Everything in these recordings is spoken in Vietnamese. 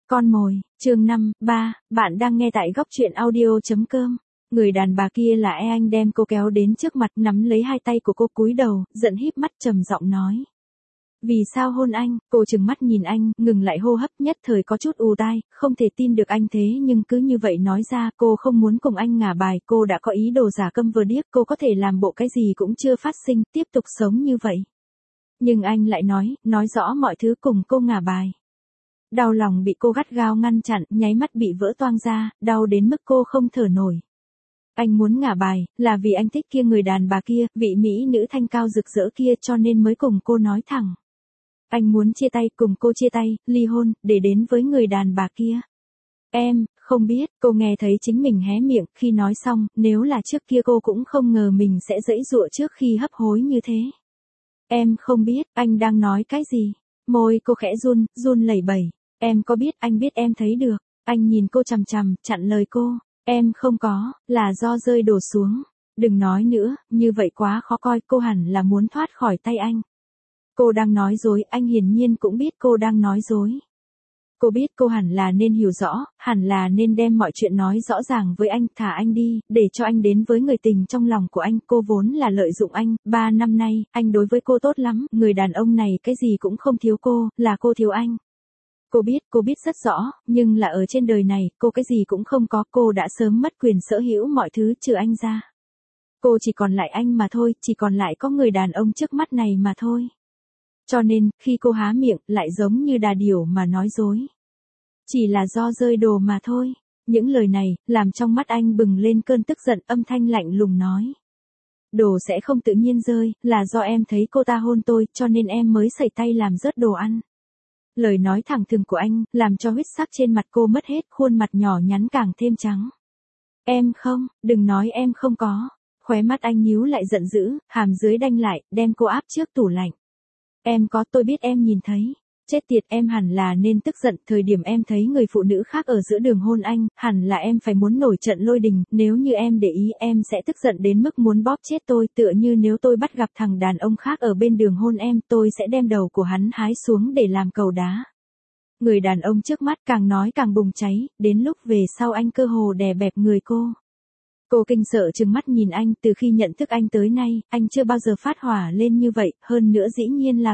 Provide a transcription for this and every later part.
Con mồi, chương 5, 3, bạn đang nghe tại góc truyện audio.com. Người đàn bà kia là anh đem cô kéo đến trước mặt nắm lấy hai tay của cô cúi đầu, giận híp mắt trầm giọng nói. Vì sao hôn anh, cô trừng mắt nhìn anh, ngừng lại hô hấp nhất thời có chút ù tai, không thể tin được anh thế nhưng cứ như vậy nói ra cô không muốn cùng anh ngả bài, cô đã có ý đồ giả câm vờ điếc, cô có thể làm bộ cái gì cũng chưa phát sinh, tiếp tục sống như vậy. Nhưng anh lại nói rõ mọi thứ cùng cô ngả bài. Đau lòng bị cô gắt gao ngăn chặn, nháy mắt bị vỡ toang ra, đau đến mức cô không thở nổi. Anh muốn ngả bài, là vì anh thích kia người đàn bà kia, vị mỹ nữ thanh cao rực rỡ kia cho nên mới cùng cô nói thẳng. Anh muốn chia tay, cùng cô chia tay, ly hôn, để đến với người đàn bà kia. Em, không biết, cô nghe thấy chính mình hé miệng, khi nói xong, nếu là trước kia cô cũng không ngờ mình sẽ giãy giụa trước khi hấp hối như thế. Em không biết, anh đang nói cái gì? Môi cô khẽ run lẩy bẩy. Em có biết, anh biết em thấy được. Anh nhìn cô chằm chằm, chặn lời cô. Em không có, là do rơi đổ xuống. Đừng nói nữa, như vậy quá khó coi, cô hẳn là muốn thoát khỏi tay anh. Cô đang nói dối, anh hiển nhiên cũng biết cô đang nói dối. Cô biết cô hẳn là nên hiểu rõ, hẳn là nên đem mọi chuyện nói rõ ràng với anh, thả anh đi, để cho anh đến với người tình trong lòng của anh. Cô vốn là lợi dụng anh, 3 năm nay, anh đối với cô tốt lắm, người đàn ông này cái gì cũng không thiếu cô, là cô thiếu anh. Cô biết rất rõ, nhưng là ở trên đời này, cô cái gì cũng không có, cô đã sớm mất quyền sở hữu mọi thứ trừ anh ra. Cô chỉ còn lại anh mà thôi, chỉ còn lại có người đàn ông trước mắt này mà thôi. Cho nên, khi cô há miệng, lại giống như đà điểu mà nói dối. Chỉ là do rơi đồ mà thôi. Những lời này, làm trong mắt anh bừng lên cơn tức giận, âm thanh lạnh lùng nói. Đồ sẽ không tự nhiên rơi, là do em thấy cô ta hôn tôi, cho nên em mới sẩy tay làm rớt đồ ăn. Lời nói thẳng thừng của anh, làm cho huyết sắc trên mặt cô mất hết, khuôn mặt nhỏ nhắn càng thêm trắng. Em không, đừng nói em không có. Khóe mắt anh nhíu lại giận dữ, hàm dưới đanh lại, đem cô áp trước tủ lạnh. Em có, tôi biết em nhìn thấy. Chết tiệt, em hẳn là nên tức giận, thời điểm em thấy người phụ nữ khác ở giữa đường hôn anh, hẳn là em phải muốn nổi trận lôi đình, nếu như em để ý em sẽ tức giận đến mức muốn bóp chết tôi, tựa như nếu tôi bắt gặp thằng đàn ông khác ở bên đường hôn em, tôi sẽ đem đầu của hắn hái xuống để làm cầu đá. Người đàn ông trước mắt càng nói càng bùng cháy, đến lúc về sau anh cơ hồ đè bẹp người cô. Cô kinh sợ trừng mắt nhìn anh, từ khi nhận thức anh tới nay, anh chưa bao giờ phát hỏa lên như vậy, hơn nữa dĩ nhiên là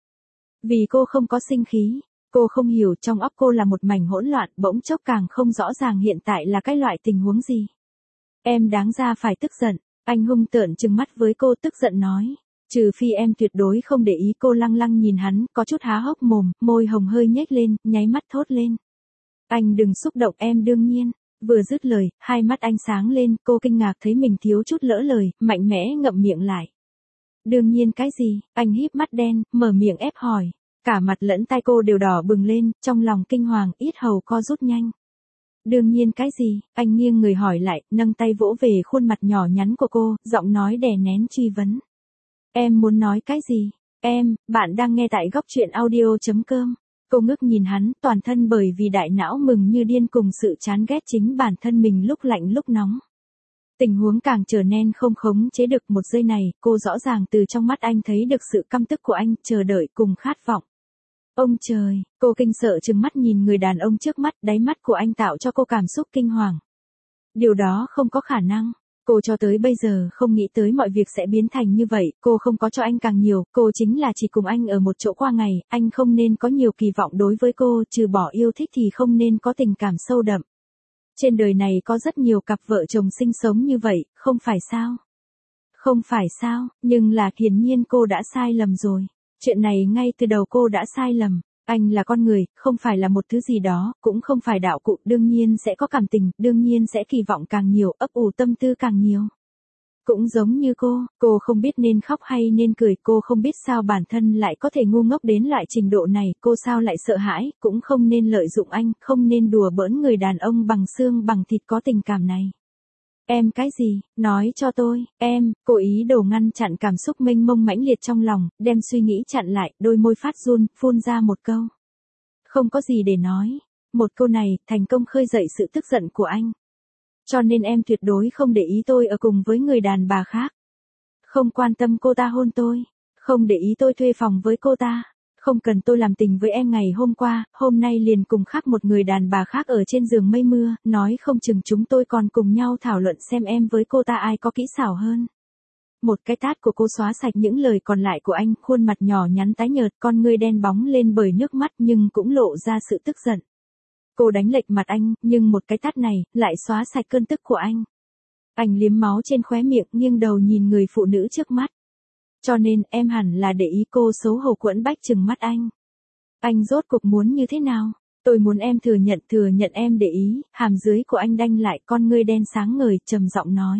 vì cô không có sinh khí. Cô không hiểu trong óc cô là một mảnh hỗn loạn, bỗng chốc càng không rõ ràng hiện tại là cái loại tình huống gì. Em đáng ra phải tức giận, anh hung tợn trừng mắt với cô tức giận nói. Trừ phi em tuyệt đối không để ý. Cô lăng lăng nhìn hắn, có chút há hốc mồm, môi hồng hơi nhếch lên, nháy mắt thốt lên. Anh đừng xúc động, em đương nhiên. Vừa dứt lời, hai mắt anh sáng lên, cô kinh ngạc thấy mình thiếu chút lỡ lời, mạnh mẽ ngậm miệng lại. Đương nhiên cái gì? Anh híp mắt đen, mở miệng ép hỏi. Cả mặt lẫn tai cô đều đỏ bừng lên, trong lòng kinh hoàng, yết hầu co rút nhanh. Đương nhiên cái gì? Anh nghiêng người hỏi lại, nâng tay vỗ về khuôn mặt nhỏ nhắn của cô, giọng nói đè nén truy vấn. Em muốn nói cái gì? Bạn đang nghe tại góc truyện audio.com. Cô ngước nhìn hắn, toàn thân bởi vì đại não mừng như điên cùng sự chán ghét chính bản thân mình lúc lạnh lúc nóng. Tình huống càng trở nên không khống chế được. Một giây này, cô rõ ràng từ trong mắt anh thấy được sự căm tức của anh, chờ đợi cùng khát vọng. Ông trời, cô kinh sợ trừng mắt nhìn người đàn ông trước mắt, đáy mắt của anh tạo cho cô cảm xúc kinh hoàng. Điều đó không có khả năng. Cô cho tới bây giờ không nghĩ tới mọi việc sẽ biến thành như vậy, cô không có cho anh càng nhiều, cô chính là chỉ cùng anh ở một chỗ qua ngày, anh không nên có nhiều kỳ vọng đối với cô, trừ bỏ yêu thích thì không nên có tình cảm sâu đậm. Trên đời này có rất nhiều cặp vợ chồng sinh sống như vậy, không phải sao? Không phải sao, nhưng là hiển nhiên cô đã sai lầm rồi. Chuyện này ngay từ đầu cô đã sai lầm. Anh là con người, không phải là một thứ gì đó, cũng không phải đạo cụ, đương nhiên sẽ có cảm tình, đương nhiên sẽ kỳ vọng càng nhiều, ấp ủ tâm tư càng nhiều. Cũng giống như cô không biết nên khóc hay nên cười, cô không biết sao bản thân lại có thể ngu ngốc đến loại trình độ này, cô sao lại sợ hãi, cũng không nên lợi dụng anh, không nên đùa bỡn người đàn ông bằng xương bằng thịt có tình cảm này. Em cái gì, nói cho tôi, cô ý đồ ngăn chặn cảm xúc mênh mông mãnh liệt trong lòng, đem suy nghĩ chặn lại, đôi môi phát run, phun ra một câu. Không có gì để nói. Một câu này, thành công khơi dậy sự tức giận của anh. Cho nên em tuyệt đối không để ý tôi ở cùng với người đàn bà khác. Không quan tâm cô ta hôn tôi. Không để ý tôi thuê phòng với cô ta. không cần tôi làm tình với em ngày hôm qua, hôm nay liền cùng khác một người đàn bà khác ở trên giường mây mưa, nói không chừng chúng tôi còn cùng nhau thảo luận xem em với cô ta ai có kỹ xảo hơn. Một cái tát của cô xóa sạch những lời còn lại của anh, khuôn mặt nhỏ nhắn tái nhợt, con ngươi đen bóng lên bởi nước mắt nhưng cũng lộ ra sự tức giận. Cô đánh lệch mặt anh, nhưng một cái tát này, lại xóa sạch cơn tức của anh. Anh liếm máu trên khóe miệng, nghiêng đầu nhìn người phụ nữ trước mắt. Cho nên, em hẳn là để ý. Cô xấu hổ quẫn bách trừng mắt anh. Anh rốt cuộc muốn như thế nào? Tôi muốn em thừa nhận em để ý. Hàm dưới của anh đanh lại, con ngươi đen sáng ngời, trầm giọng nói.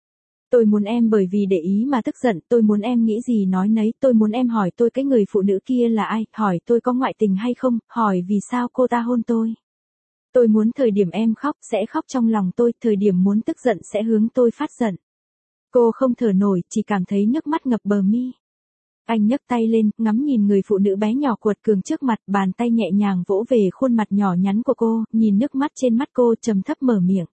Tôi muốn em bởi vì để ý mà tức giận, tôi muốn em nghĩ gì nói nấy, tôi muốn em hỏi tôi cái người phụ nữ kia là ai, hỏi tôi có ngoại tình hay không, hỏi vì sao cô ta hôn tôi. Tôi muốn thời điểm em khóc sẽ khóc trong lòng tôi, thời điểm muốn tức giận sẽ hướng tôi phát giận. Cô không thở nổi, chỉ cảm thấy nước mắt ngập bờ mi. Anh nhấc tay lên, ngắm nhìn người phụ nữ bé nhỏ cuột cường trước mặt, bàn tay nhẹ nhàng vỗ về khuôn mặt nhỏ nhắn của cô, nhìn nước mắt trên mắt cô, trầm thấp mở miệng.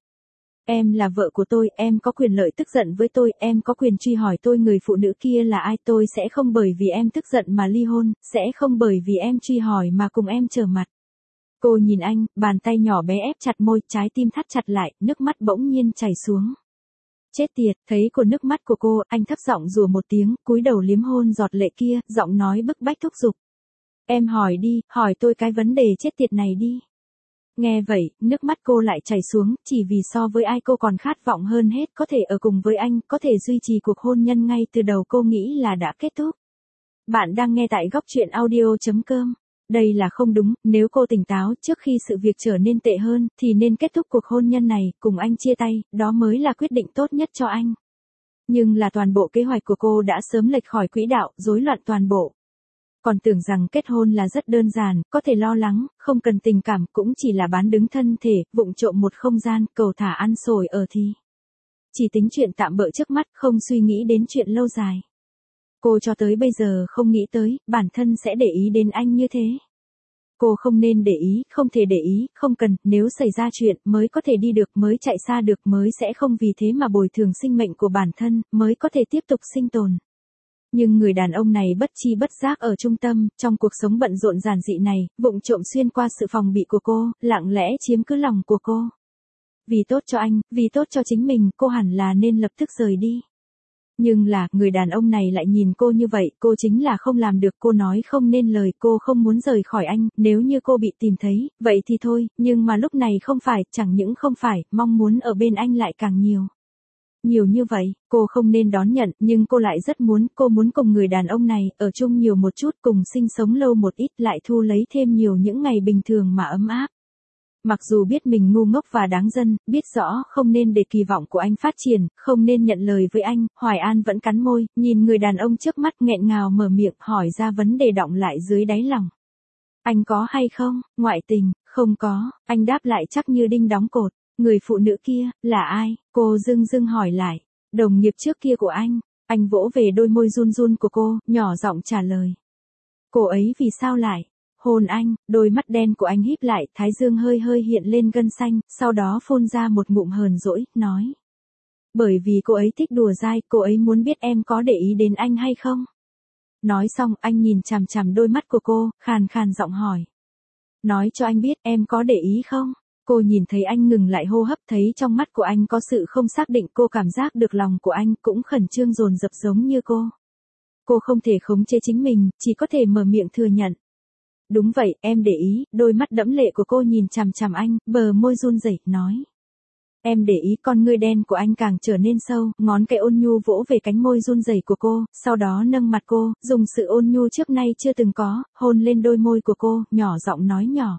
Em là vợ của tôi, em có quyền lợi tức giận với tôi, em có quyền truy hỏi tôi người phụ nữ kia là ai, tôi sẽ không bởi vì em tức giận mà ly hôn, sẽ không bởi vì em truy hỏi mà cùng em trở mặt. Cô nhìn anh, bàn tay nhỏ bé ép chặt môi, trái tim thắt chặt lại, nước mắt bỗng nhiên chảy xuống. Chết tiệt, thấy của nước mắt của cô, anh thấp giọng rủa một tiếng, cúi đầu liếm hôn giọt lệ kia, giọng nói bức bách thúc giục. Em hỏi đi, hỏi tôi cái vấn đề chết tiệt này đi. Nghe vậy, nước mắt cô lại chảy xuống, chỉ vì so với ai cô còn khát vọng hơn hết, có thể ở cùng với anh, có thể duy trì cuộc hôn nhân ngay từ đầu cô nghĩ là đã kết thúc. Bạn đang nghe tại góc truyện audio.com. Đây là không đúng, nếu cô tỉnh táo trước khi sự việc trở nên tệ hơn, thì nên kết thúc cuộc hôn nhân này, cùng anh chia tay, đó mới là quyết định tốt nhất cho anh. Nhưng là toàn bộ kế hoạch của cô đã sớm lệch khỏi quỹ đạo, rối loạn toàn bộ. Còn tưởng rằng kết hôn là rất đơn giản, có thể lo lắng, không cần tình cảm, cũng chỉ là bán đứng thân thể, vụng trộm một không gian, cầu thả ăn xổi ở thì. Chỉ tính chuyện tạm bợ trước mắt, không suy nghĩ đến chuyện lâu dài. Cô cho tới bây giờ không nghĩ tới, bản thân sẽ để ý đến anh như thế. Cô không nên để ý, không thể để ý, không cần, nếu xảy ra chuyện, mới có thể đi được, mới chạy xa được, mới sẽ không vì thế mà bồi thường sinh mệnh của bản thân, mới có thể tiếp tục sinh tồn. Nhưng người đàn ông này bất chi bất giác ở trung tâm, trong cuộc sống bận rộn giản dị này, vụng trộm xuyên qua sự phòng bị của cô, lặng lẽ chiếm cứ lòng của cô. Vì tốt cho anh, vì tốt cho chính mình, cô hẳn là nên lập tức rời đi. Nhưng là, người đàn ông này lại nhìn cô như vậy, cô chính là không làm được, cô nói không nên lời, cô không muốn rời khỏi anh, nếu như cô bị tìm thấy, vậy thì thôi, nhưng mà lúc này không phải, chẳng những không phải, mong muốn ở bên anh lại càng nhiều. Nhiều như vậy, cô không nên đón nhận, nhưng cô lại rất muốn, cô muốn cùng người đàn ông này, ở chung nhiều một chút, cùng sinh sống lâu một ít, lại thu lấy thêm nhiều những ngày bình thường mà ấm áp. Mặc dù biết mình ngu ngốc và đáng dân, biết rõ không nên để kỳ vọng của anh phát triển, không nên nhận lời với anh, Hoài An vẫn cắn môi, nhìn người đàn ông trước mắt nghẹn ngào mở miệng, hỏi ra vấn đề đọng lại dưới đáy lòng. Anh có hay không, ngoại tình, không có, anh đáp lại chắc như đinh đóng cột. Người phụ nữ kia, là ai? Cô dưng dưng hỏi lại. Đồng nghiệp trước kia của anh vỗ về đôi môi run run của cô, nhỏ giọng trả lời. Cô ấy vì sao lại hôn anh? Đôi mắt đen của anh híp lại, thái dương hơi hơi hiện lên gân xanh, sau đó phun ra một ngụm hờn dỗi, nói. Bởi vì cô ấy thích đùa dai, cô ấy muốn biết em có để ý đến anh hay không? Nói xong, anh nhìn chằm chằm đôi mắt của cô, khàn khàn giọng hỏi. Nói cho anh biết em có để ý không? Cô nhìn thấy anh ngừng lại hô hấp, thấy trong mắt của anh có sự không xác định, cô cảm giác được lòng của anh cũng khẩn trương dồn dập giống như cô. Cô không thể khống chế chính mình, chỉ có thể mở miệng thừa nhận. Đúng vậy, em để ý, đôi mắt đẫm lệ của cô nhìn chằm chằm anh, bờ môi run rẩy, nói. Em để ý, con ngươi đen của anh càng trở nên sâu, ngón cái ôn nhu vỗ về cánh môi run rẩy của cô, sau đó nâng mặt cô, dùng sự ôn nhu trước nay chưa từng có, hôn lên đôi môi của cô, nhỏ giọng nói nhỏ.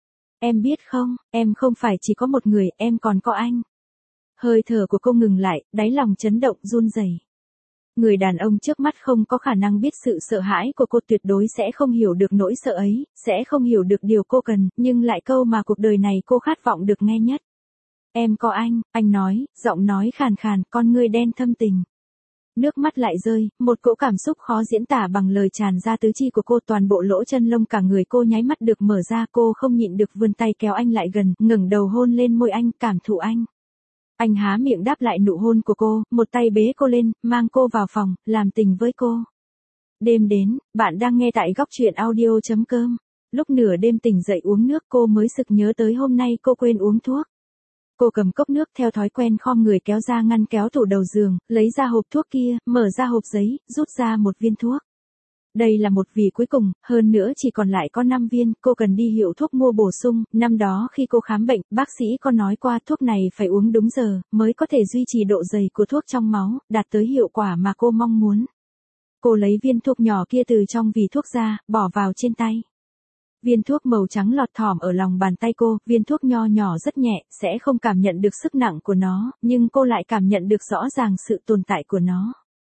Em biết không, em không phải chỉ có một người, em còn có anh. Hơi thở của cô ngừng lại, đáy lòng chấn động run rẩy. Người đàn ông trước mắt không có khả năng biết sự sợ hãi của cô, tuyệt đối sẽ không hiểu được nỗi sợ ấy, sẽ không hiểu được điều cô cần, nhưng lại câu mà cuộc đời này cô khát vọng được nghe nhất. Em có anh nói, giọng nói khàn khàn, con ngươi đen thâm tình. Nước mắt lại rơi, một cỗ cảm xúc khó diễn tả bằng lời tràn ra tứ chi của cô, toàn bộ lỗ chân lông cả người cô nháy mắt được mở ra, cô không nhịn được vươn tay kéo anh lại gần, ngẩng đầu hôn lên môi anh, cảm thụ anh. Anh há miệng đáp lại nụ hôn của cô, một tay bế cô lên, mang cô vào phòng, làm tình với cô. Đêm đến, bạn đang nghe tại góc truyện audio.com. Lúc nửa đêm tỉnh dậy uống nước cô mới sực nhớ tới hôm nay cô quên uống thuốc. Cô cầm cốc nước theo thói quen khom người kéo ra ngăn kéo tủ đầu giường, lấy ra hộp thuốc kia, mở ra hộp giấy, rút ra một viên thuốc. Đây là một vị cuối cùng, hơn nữa chỉ còn lại có 5 viên, cô cần đi hiệu thuốc mua bổ sung. Năm đó khi cô khám bệnh, bác sĩ có nói qua thuốc này phải uống đúng giờ, mới có thể duy trì độ dày của thuốc trong máu, đạt tới hiệu quả mà cô mong muốn. Cô lấy viên thuốc nhỏ kia từ trong vỉ thuốc ra, bỏ vào trên tay. Viên thuốc màu trắng lọt thỏm ở lòng bàn tay cô, viên thuốc nho nhỏ rất nhẹ, sẽ không cảm nhận được sức nặng của nó, nhưng cô lại cảm nhận được rõ ràng sự tồn tại của nó.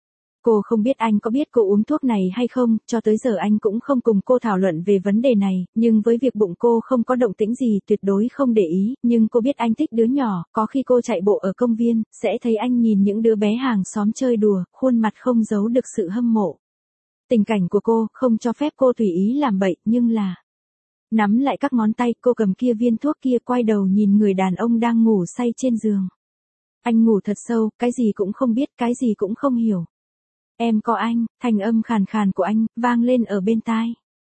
Cô không biết anh có biết cô uống thuốc này hay không, cho tới giờ anh cũng không cùng cô thảo luận về vấn đề này, nhưng với việc bụng cô không có động tĩnh gì tuyệt đối không để ý, nhưng cô biết anh thích đứa nhỏ, có khi cô chạy bộ ở công viên, sẽ thấy anh nhìn những đứa bé hàng xóm chơi đùa, khuôn mặt không giấu được sự hâm mộ. Tình cảnh của cô không cho phép cô tùy ý làm bậy, nhưng là... Nắm lại các ngón tay, cô cầm kia viên thuốc kia quay đầu nhìn người đàn ông đang ngủ say trên giường. Anh ngủ thật sâu, cái gì cũng không biết, cái gì cũng không hiểu. Em có anh, thanh âm khàn khàn của anh, vang lên ở bên tai.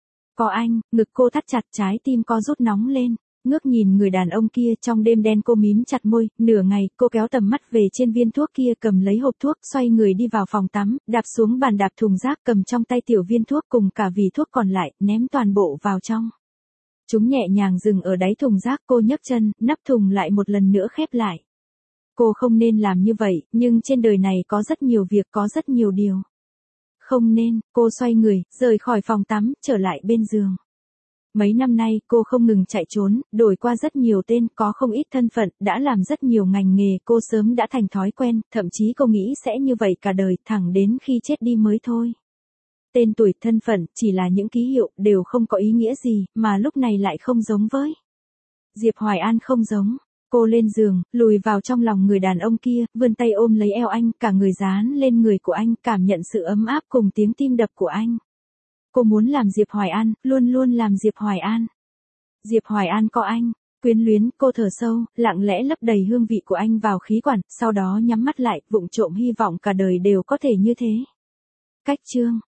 Có anh, ngực cô thắt chặt, trái tim co rút nóng lên. Ngước nhìn người đàn ông kia, trong đêm đen cô mím chặt môi, nửa ngày, cô kéo tầm mắt về trên viên thuốc kia, cầm lấy hộp thuốc, xoay người đi vào phòng tắm, đạp xuống bàn đạp thùng rác, cầm trong tay tiểu viên thuốc cùng cả vỉ thuốc còn lại, ném toàn bộ vào trong. Chúng nhẹ nhàng dừng ở đáy thùng rác, cô nhấc chân, nắp thùng lại một lần nữa khép lại. Cô không nên làm như vậy, nhưng trên đời này có rất nhiều việc, có rất nhiều điều. Không nên, cô xoay người, rời khỏi phòng tắm, trở lại bên giường. Mấy năm nay, cô không ngừng chạy trốn, đổi qua rất nhiều tên, có không ít thân phận, đã làm rất nhiều ngành nghề, cô sớm đã thành thói quen, thậm chí cô nghĩ sẽ như vậy cả đời, thẳng đến khi chết đi mới thôi. Tên tuổi, thân phận, chỉ là những ký hiệu, đều không có ý nghĩa gì, mà lúc này lại không giống với. Diệp Hoài An không giống. Cô lên giường, lùi vào trong lòng người đàn ông kia, vươn tay ôm lấy eo anh, cả người dán lên người của anh, cảm nhận sự ấm áp cùng tiếng tim đập của anh. Cô muốn làm Diệp Hoài An, luôn luôn làm Diệp Hoài An. Diệp Hoài An có anh. Quyến luyến, cô thở sâu, lặng lẽ lấp đầy hương vị của anh vào khí quản, sau đó nhắm mắt lại, vụng trộm hy vọng cả đời đều có thể như thế. Cách chương